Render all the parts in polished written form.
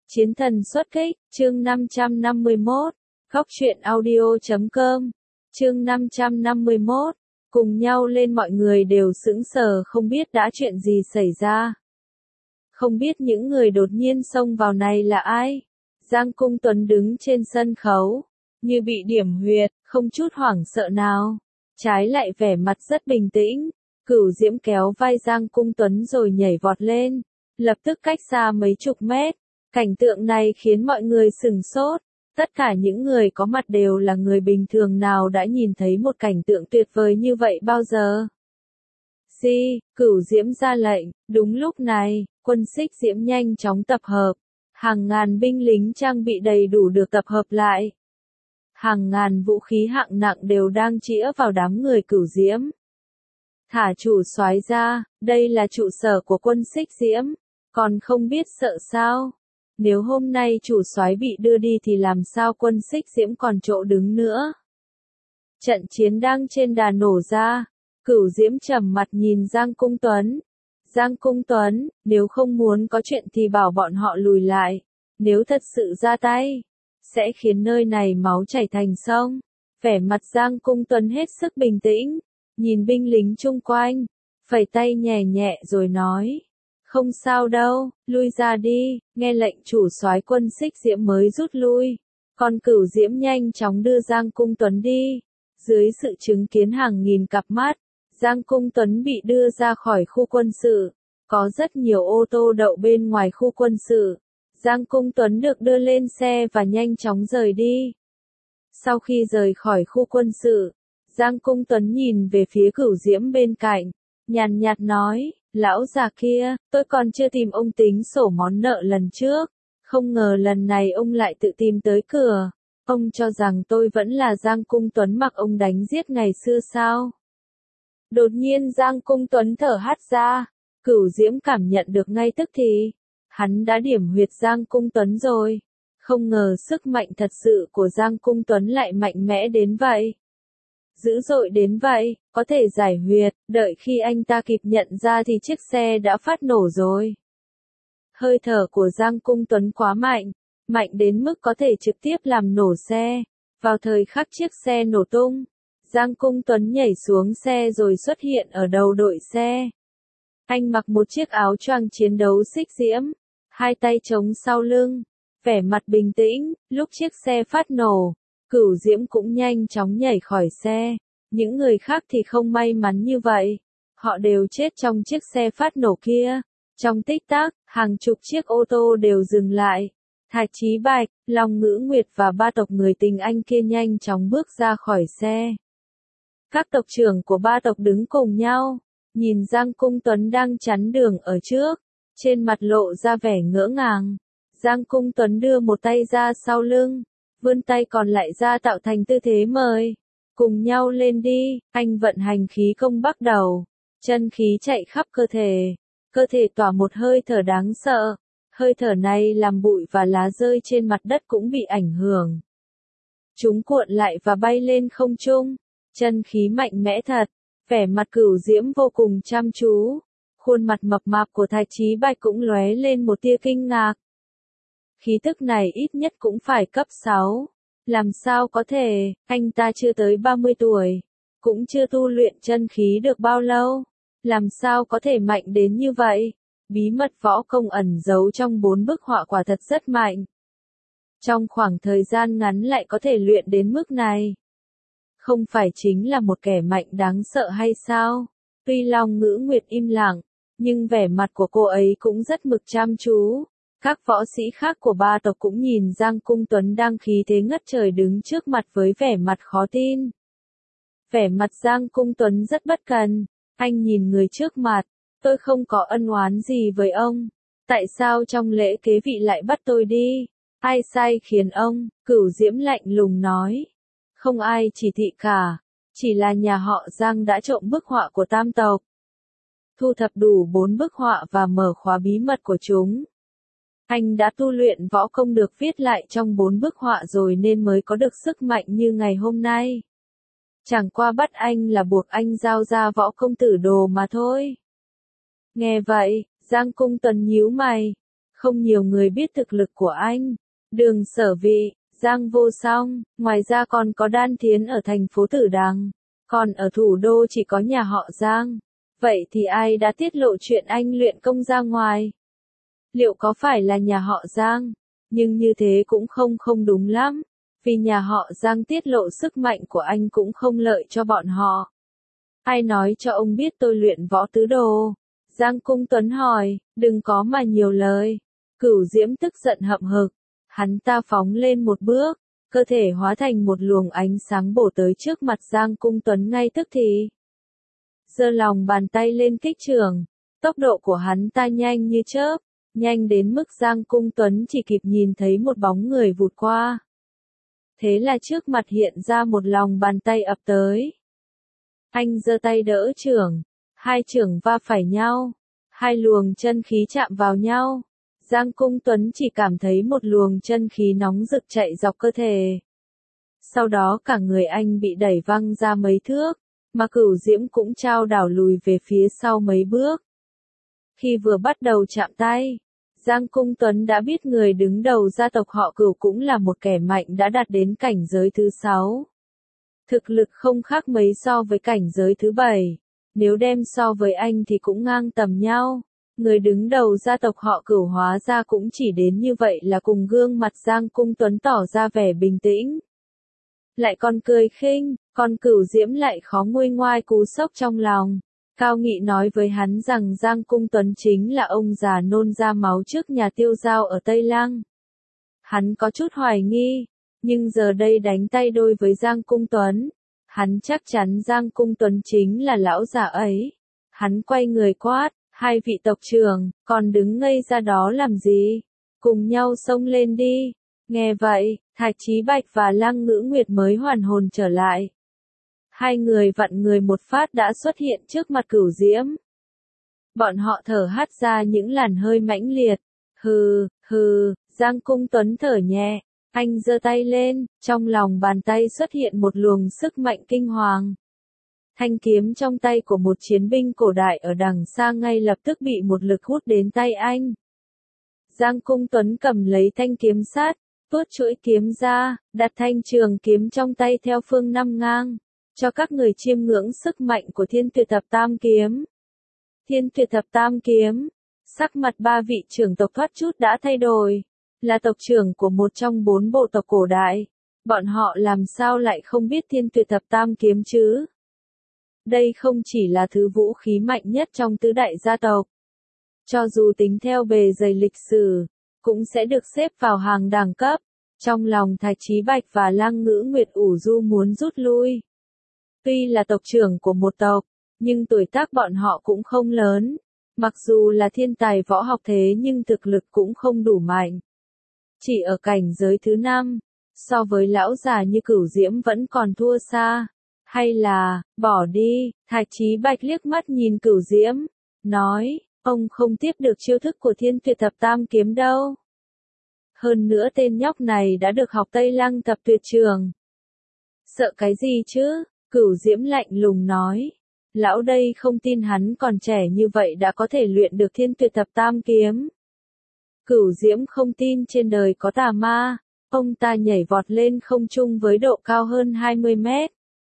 Chiến thần xuất kích, chương 551, góc truyện audio.com, chương 551, cùng nhau lên mọi người đều sững sờ không biết đã chuyện gì xảy ra. Không biết những người đột nhiên xông vào này là ai? Giang Cung Tuấn đứng trên sân khấu, như bị điểm huyệt, không chút hoảng sợ nào. Trái lại vẻ mặt rất bình tĩnh, Cửu Diễm kéo vai Giang Cung Tuấn rồi nhảy vọt lên, lập tức cách xa mấy chục mét. Cảnh tượng này khiến mọi người sửng sốt, tất cả những người có mặt đều là người bình thường nào đã nhìn thấy một cảnh tượng tuyệt vời như vậy bao giờ. Cửu Diễm ra lệnh, đúng lúc này, quân Xích Diễm nhanh chóng tập hợp, hàng ngàn binh lính trang bị đầy đủ được tập hợp lại. Hàng ngàn vũ khí hạng nặng đều đang chĩa vào đám người Cửu Diễm. Thả chủ soái ra, đây là trụ sở của quân Xích Diễm, còn không biết sợ sao? Nếu hôm nay chủ soái bị đưa đi thì làm sao quân Xích Diễm còn chỗ đứng nữa? Trận chiến đang trên đà nổ ra, Cửu Diễm trầm mặt nhìn Giang Cung Tuấn. Giang Cung Tuấn, nếu không muốn có chuyện thì bảo bọn họ lùi lại, nếu thật sự ra tay, sẽ khiến nơi này máu chảy thành sông. Vẻ mặt Giang Cung Tuấn hết sức bình tĩnh, nhìn binh lính chung quanh, phẩy tay nhẹ nhẹ rồi nói. Không sao đâu, lui ra đi, nghe lệnh chủ soái quân Xích Diễm mới rút lui. Còn Cửu Diễm nhanh chóng đưa Giang Cung Tuấn đi. Dưới sự chứng kiến hàng nghìn cặp mắt, Giang Cung Tuấn bị đưa ra khỏi khu quân sự. Có rất nhiều ô tô đậu bên ngoài khu quân sự. Giang Cung Tuấn được đưa lên xe và nhanh chóng rời đi. Sau khi rời khỏi khu quân sự, Giang Cung Tuấn nhìn về phía Cửu Diễm bên cạnh, nhàn nhạt nói. Lão già kia, tôi còn chưa tìm ông tính sổ món nợ lần trước, không ngờ lần này ông lại tự tìm tới cửa. Ông cho rằng tôi vẫn là Giang Cung Tuấn mặc ông đánh giết ngày xưa sao? Đột nhiên Giang Cung Tuấn thở hắt ra, Cửu Diễm cảm nhận được ngay tức thì, hắn đã điểm huyệt Giang Cung Tuấn rồi. Không ngờ sức mạnh thật sự của Giang Cung Tuấn lại mạnh mẽ đến vậy. Dữ dội đến vậy, có thể giải huyệt, đợi khi anh ta kịp nhận ra thì chiếc xe đã phát nổ rồi. Hơi thở của Giang Cung Tuấn quá mạnh, mạnh đến mức có thể trực tiếp làm nổ xe. Vào thời khắc chiếc xe nổ tung, Giang Cung Tuấn nhảy xuống xe rồi xuất hiện ở đầu đội xe. Anh mặc một chiếc áo choàng chiến đấu Xích Diễm, hai tay chống sau lưng, vẻ mặt bình tĩnh. Lúc chiếc xe phát nổ, Cửu Diễm cũng nhanh chóng nhảy khỏi xe. Những người khác thì không may mắn như vậy. Họ đều chết trong chiếc xe phát nổ kia. Trong tích tắc, hàng chục chiếc ô tô đều dừng lại. Thạch Chí Bạch, Long Ngữ Nguyệt và ba tộc người tình anh kia nhanh chóng bước ra khỏi xe. Các tộc trưởng của ba tộc đứng cùng nhau, nhìn Giang Cung Tuấn đang chắn đường ở trước, trên mặt lộ ra vẻ ngỡ ngàng. Giang Cung Tuấn đưa một tay ra sau lưng, vươn tay còn lại ra tạo thành tư thế mời. Cùng nhau lên đi, anh vận hành khí công bắt đầu. Chân khí chạy khắp cơ thể tỏa một hơi thở đáng sợ. Hơi thở này làm bụi và lá rơi trên mặt đất cũng bị ảnh hưởng. Chúng cuộn lại và bay lên không trung. Chân khí mạnh mẽ thật, vẻ mặt Cửu Diễm vô cùng chăm chú. Khuôn mặt mập mạp của Thạch Chí Bạch cũng lóe lên một tia kinh ngạc. Khí tức này ít nhất cũng phải cấp 6. Làm sao có thể, anh ta chưa tới 30 tuổi, cũng chưa tu luyện chân khí được bao lâu. Làm sao có thể mạnh đến như vậy? Bí mật võ công ẩn giấu trong 4 bức họa quả thật rất mạnh. Trong khoảng thời gian ngắn lại có thể luyện đến mức này. Không phải chính là một kẻ mạnh đáng sợ hay sao? Tuy Long Ngữ Nguyệt im lặng, nhưng vẻ mặt của cô ấy cũng rất mực chăm chú. Các võ sĩ khác của ba tộc cũng nhìn Giang Cung Tuấn đang khí thế ngất trời đứng trước mặt với vẻ mặt khó tin. Vẻ mặt Giang Cung Tuấn rất bất cần, anh nhìn người trước mặt, tôi không có ân oán gì với ông, tại sao trong lễ kế vị lại bắt tôi đi, ai sai khiến ông? Cửu Diễm lạnh lùng nói, không ai chỉ thị cả, chỉ là nhà họ Giang đã trộm bức họa của tam tộc. Thu thập đủ 4 bức họa và mở khóa bí mật của chúng. Anh đã tu luyện võ công được viết lại trong 4 bức họa rồi nên mới có được sức mạnh như ngày hôm nay. Chẳng qua bắt anh là buộc anh giao ra võ công tử đồ mà thôi. Nghe vậy, Giang Cung Tuấn nhíu mày. Không nhiều người biết thực lực của anh. Đường Sở Vị, Giang Vô Song, ngoài ra còn có Đan Thiến ở thành phố Tử Đằng. Còn ở thủ đô chỉ có nhà họ Giang. Vậy thì ai đã tiết lộ chuyện anh luyện công ra ngoài? Liệu có phải là nhà họ Giang? Nhưng như thế cũng không đúng lắm. Vì nhà họ Giang tiết lộ sức mạnh của anh cũng không lợi cho bọn họ. Ai nói cho ông biết tôi luyện võ tứ đồ? Giang Cung Tuấn hỏi, đừng có mà nhiều lời. Cửu Diễm tức giận hậm hực. Hắn ta phóng lên một bước, cơ thể hóa thành một luồng ánh sáng bổ tới trước mặt Giang Cung Tuấn ngay tức thì. Giơ lòng bàn tay lên kích trường, tốc độ của hắn ta nhanh như chớp, nhanh đến mức Giang Cung Tuấn chỉ kịp nhìn thấy một bóng người vụt qua. Thế là trước mặt hiện ra một lòng bàn tay ập tới. Anh giơ tay đỡ chưởng, hai chưởng va phải nhau, hai luồng chân khí chạm vào nhau. Giang Cung Tuấn chỉ cảm thấy một luồng chân khí nóng rực chạy dọc cơ thể. Sau đó cả người anh bị đẩy văng ra mấy thước, mà Cửu Diễm cũng chao đảo lùi về phía sau mấy bước. Khi vừa bắt đầu chạm tay, Giang Cung Tuấn đã biết người đứng đầu gia tộc họ Cửu cũng là một kẻ mạnh đã đạt đến cảnh giới thứ 6. Thực lực không khác mấy so với cảnh giới thứ 7, nếu đem so với anh thì cũng ngang tầm nhau. Người đứng đầu gia tộc họ Cửu hóa ra cũng chỉ đến như vậy là cùng gương mặt Giang Cung Tuấn tỏ ra vẻ bình tĩnh. Lại còn cười khinh, còn Cửu Diễm lại khó nguôi ngoai cú sốc trong lòng. Cao Nghị nói với hắn rằng Giang Cung Tuấn chính là ông già nôn ra máu trước nhà Tiêu Giao ở Tây Lăng. Hắn có chút hoài nghi, nhưng giờ đây đánh tay đôi với Giang Cung Tuấn, hắn chắc chắn Giang Cung Tuấn chính là lão già ấy. Hắn quay người quát, hai vị tộc trưởng, còn đứng ngây ra đó làm gì? Cùng nhau xông lên đi. Nghe vậy, Thạch Chí Bạch và Lăng Ngữ Nguyệt mới hoàn hồn trở lại. Hai người vặn người một phát đã xuất hiện trước mặt Cửu Diễm. Bọn họ thở hắt ra những làn hơi mãnh liệt. Hừ, Giang Cung Tuấn thở nhẹ. Anh giơ tay lên, trong lòng bàn tay xuất hiện một luồng sức mạnh kinh hoàng. Thanh kiếm trong tay của một chiến binh cổ đại ở đằng xa ngay lập tức bị một lực hút đến tay anh. Giang Cung Tuấn cầm lấy thanh kiếm sát, tuốt chuỗi kiếm ra, đặt thanh trường kiếm trong tay theo phương năm ngang, cho các người chiêm ngưỡng sức mạnh của Thiên Tuyệt Thập Tam Kiếm. Thiên Tuyệt Thập Tam Kiếm, sắc mặt ba vị trưởng tộc thoát chút đã thay đổi, là tộc trưởng của một trong 4 bộ tộc cổ đại, bọn họ làm sao lại không biết Thiên Tuyệt Thập Tam Kiếm chứ? Đây không chỉ là thứ vũ khí mạnh nhất trong tứ đại gia tộc. Cho dù tính theo bề dày lịch sử, cũng sẽ được xếp vào hàng đẳng cấp. Trong lòng Thạch Chí Bạch và Lăng Ngữ Nguyệt ủ rũ muốn rút lui. Tuy là tộc trưởng của một tộc, nhưng tuổi tác bọn họ cũng không lớn. Mặc dù là thiên tài võ học thế nhưng thực lực cũng không đủ mạnh. Chỉ ở cảnh giới thứ 5, so với lão già như Cửu Diễm vẫn còn thua xa. Hay là, bỏ đi, Thạch Chí Bạch liếc mắt nhìn Cửu Diễm, nói, ông không tiếp được chiêu thức của Thiên Tuyệt Thập Tam Kiếm đâu. Hơn nữa tên nhóc này đã được học Tây Lăng Thập Tuyệt Trường. Sợ cái gì chứ? Cửu Diễm lạnh lùng nói. Lão đây không tin hắn còn trẻ như vậy đã có thể luyện được Thiên Tuyệt Thập Tam Kiếm. Cửu Diễm không tin trên đời có tà ma. Ông ta nhảy vọt lên không trung với độ cao hơn 20 mét.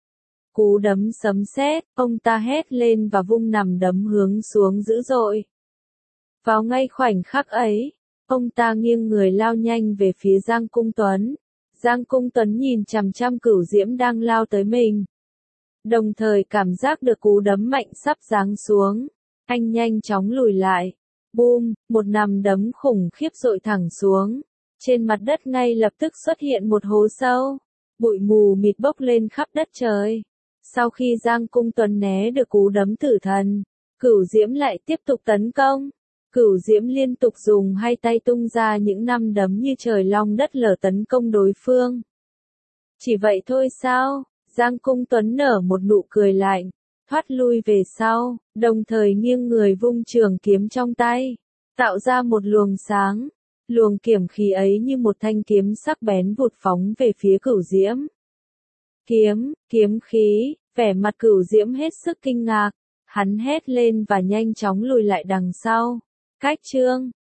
Cú đấm sấm sét, ông ta hét lên và vung nằm đấm hướng xuống dữ dội. Vào ngay khoảnh khắc ấy, ông ta nghiêng người lao nhanh về phía Giang Cung Tuấn. Giang Cung Tuấn nhìn chằm chằm Cửu Diễm đang lao tới mình. Đồng thời cảm giác được cú đấm mạnh sắp giáng xuống. Anh nhanh chóng lùi lại. Boom, một nằm đấm khủng khiếp dội thẳng xuống. Trên mặt đất ngay lập tức xuất hiện một hố sâu. Bụi mù mịt bốc lên khắp đất trời. Sau khi Giang Cung Tuấn né được cú đấm tử thần, Cửu Diễm lại tiếp tục tấn công. Cửu Diễm liên tục dùng hai tay tung ra những nắm đấm như trời long đất lở tấn công đối phương. Chỉ vậy thôi sao? Giang Cung Tuấn nở một nụ cười lạnh, thoát lui về sau, đồng thời nghiêng người vung trường kiếm trong tay, tạo ra một luồng sáng. Luồng kiếm khí ấy như một thanh kiếm sắc bén vụt phóng về phía Cửu Diễm. Kiếm khí, vẻ mặt Cửu Diễm hết sức kinh ngạc, hắn hét lên và nhanh chóng lùi lại đằng sau. Cách chương